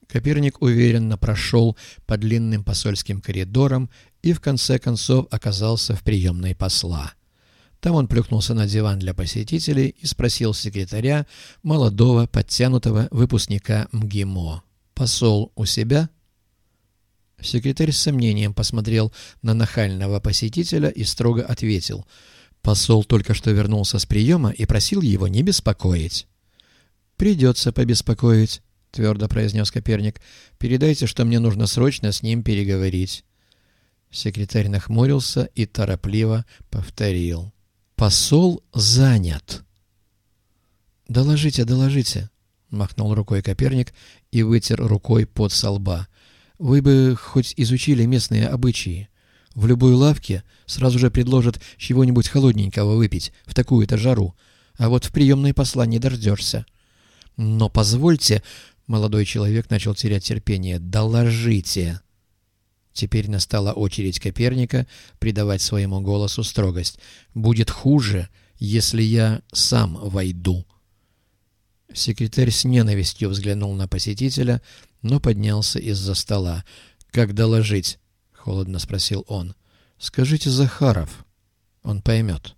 Коперник уверенно прошел по длинным посольским коридорам и в конце концов оказался в приемной посла. Там он плюхнулся на диван для посетителей и спросил секретаря, молодого, подтянутого выпускника МГИМО: «Посол у себя?» Секретарь с сомнением посмотрел на нахального посетителя и строго ответил: «Посол только что вернулся с приема и просил его не беспокоить». «Придется побеспокоить», — твердо произнес Коперник. «Передайте, что мне нужно срочно с ним переговорить». Секретарь нахмурился и торопливо повторил: «Посол занят». «Доложите, доложите», — махнул рукой Коперник и вытер рукой пот со лба. «Вы бы хоть изучили местные обычаи. В любой лавке сразу же предложат чего-нибудь холодненького выпить в такую-то жару, а вот в приемной посла не дождешься». «Но позвольте», — молодой человек начал терять терпение, — «доложите». Теперь настала очередь Коперника придавать своему голосу строгость. «Будет хуже, если я сам войду». Секретарь с ненавистью взглянул на посетителя, но поднялся из-за стола. «Как доложить?» — холодно спросил он. «Скажите Захаров. Он поймет».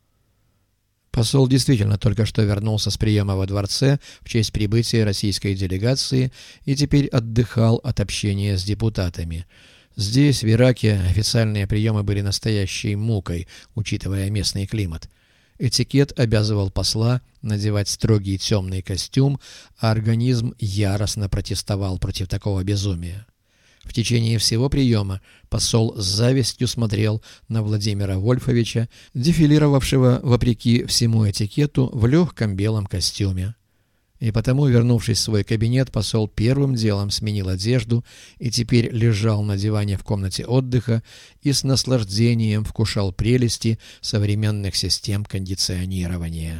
Посол действительно только что вернулся с приема во дворце в честь прибытия российской делегации и теперь отдыхал от общения с депутатами. Здесь, в Ираке, официальные приемы были настоящей мукой, учитывая местный климат. Этикет обязывал посла надевать строгий темный костюм, а организм яростно протестовал против такого безумия. В течение всего приема посол с завистью смотрел на Владимира Вольфовича, дефилировавшего, вопреки всему этикету, в легком белом костюме. И потому, вернувшись в свой кабинет, посол первым делом сменил одежду и теперь лежал на диване в комнате отдыха и с наслаждением вкушал прелести современных систем кондиционирования.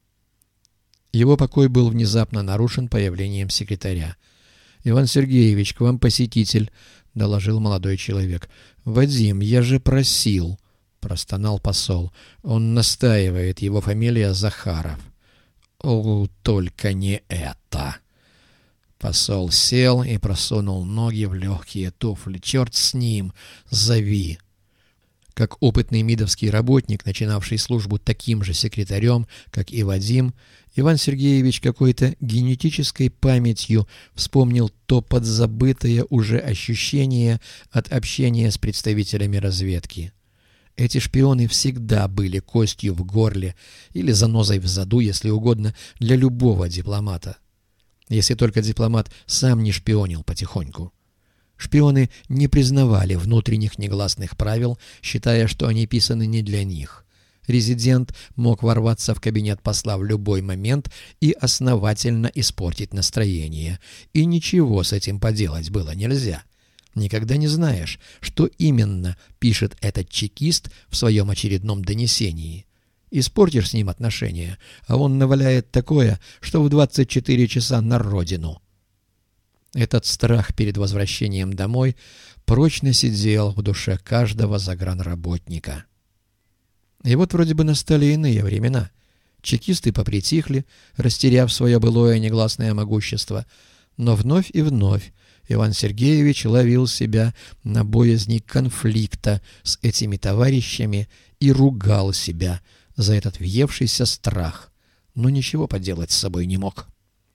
Его покой был внезапно нарушен появлением секретаря. «Иван Сергеевич, к вам посетитель», — доложил молодой человек. «Вадим, я же просил», — простонал посол. «Он настаивает, его фамилия Захаров». «О, только не это!» Посол сел и просунул ноги в легкие туфли. «Черт с ним! Зови!» Как опытный мидовский работник, начинавший службу таким же секретарем, как и Вадим, Иван Сергеевич какой-то генетической памятью вспомнил то подзабытое уже ощущение от общения с представителями разведки. Эти шпионы всегда были костью в горле или занозой в заду, если угодно, для любого дипломата. Если только дипломат сам не шпионил потихоньку. Шпионы не признавали внутренних негласных правил, считая, что они писаны не для них. Резидент мог ворваться в кабинет посла в любой момент и основательно испортить настроение. И ничего с этим поделать было нельзя. Никогда не знаешь, что именно пишет этот чекист в своем очередном донесении. Испортишь с ним отношения, а он наваляет такое, что в 24 часа на родину. Этот страх перед возвращением домой прочно сидел в душе каждого загранработника. И вот вроде бы настали иные времена. Чекисты попритихли, растеряв свое былое негласное могущество, но вновь и вновь Иван Сергеевич ловил себя на боязни конфликта с этими товарищами и ругал себя за этот въевшийся страх, но ничего поделать с собой не мог.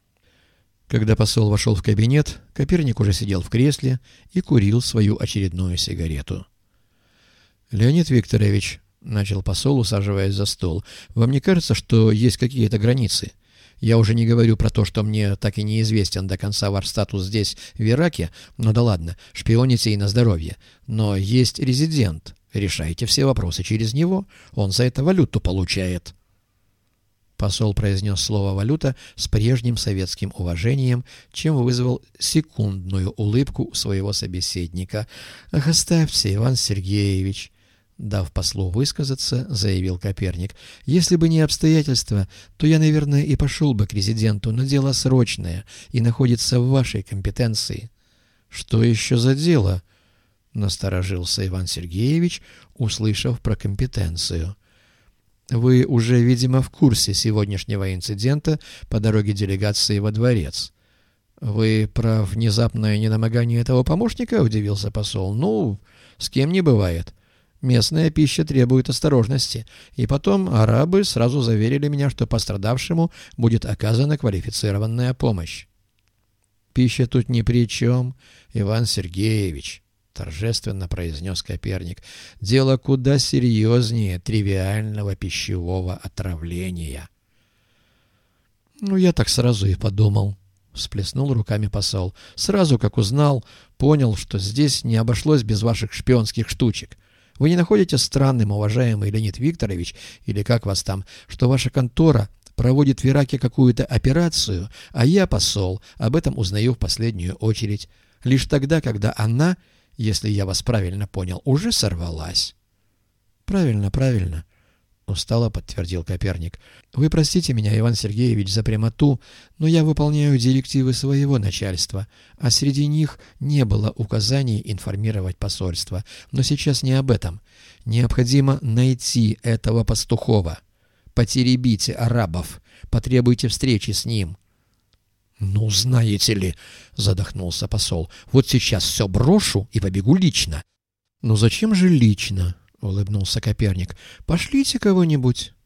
Когда посол вошел в кабинет, Коперник уже сидел в кресле и курил свою очередную сигарету. «Леонид Викторович», — начал посол, усаживаясь за стол, — «вам не кажется, что есть какие-то границы? Я уже не говорю про то, что мне так и неизвестен до конца ваш статус здесь, в Ираке, но да ладно, шпионите и на здоровье. Но есть резидент, решайте все вопросы через него, он за это валюту получает». Посол произнес слово «валюта» с прежним советским уважением, чем вызвал секундную улыбку у своего собеседника. «Ах, оставьте, Иван Сергеевич!» Дав послу высказаться, заявил Коперник. «Если бы не обстоятельства, то я, наверное, и пошел бы к резиденту, но дело срочное и находится в вашей компетенции». «Что еще за дело?» — насторожился Иван Сергеевич, услышав про компетенцию. «Вы уже, видимо, в курсе сегодняшнего инцидента по дороге делегации во дворец». «Вы про внезапное недомогание этого помощника?» — удивился посол. «Ну, с кем не бывает. Местная пища требует осторожности. И потом арабы сразу заверили меня, что пострадавшему будет оказана квалифицированная помощь». «Пища тут ни при чем, Иван Сергеевич», — торжественно произнес Коперник. «Дело куда серьезнее тривиального пищевого отравления». «Ну, я так сразу и подумал», — всплеснул руками посол. «Сразу, как узнал, понял, что здесь не обошлось без ваших шпионских штучек. Вы не находите странным, уважаемый Леонид Викторович, или как вас там, что ваша контора проводит в Ираке какую-то операцию, а я, посол, об этом узнаю в последнюю очередь, лишь тогда, когда она, если я вас правильно понял, уже сорвалась?» «Правильно, правильно», — устало подтвердил Коперник. «Вы простите меня, Иван Сергеевич, за прямоту, но я выполняю директивы своего начальства, а среди них не было указаний информировать посольство. Но сейчас не об этом. Необходимо найти этого Пастухова. Потеребите арабов, потребуйте встречи с ним». «Ну, знаете ли», — задохнулся посол, — «вот сейчас все брошу и побегу лично». «Ну зачем же лично?» — улыбнулся Коперник. «Пошлите кого-нибудь».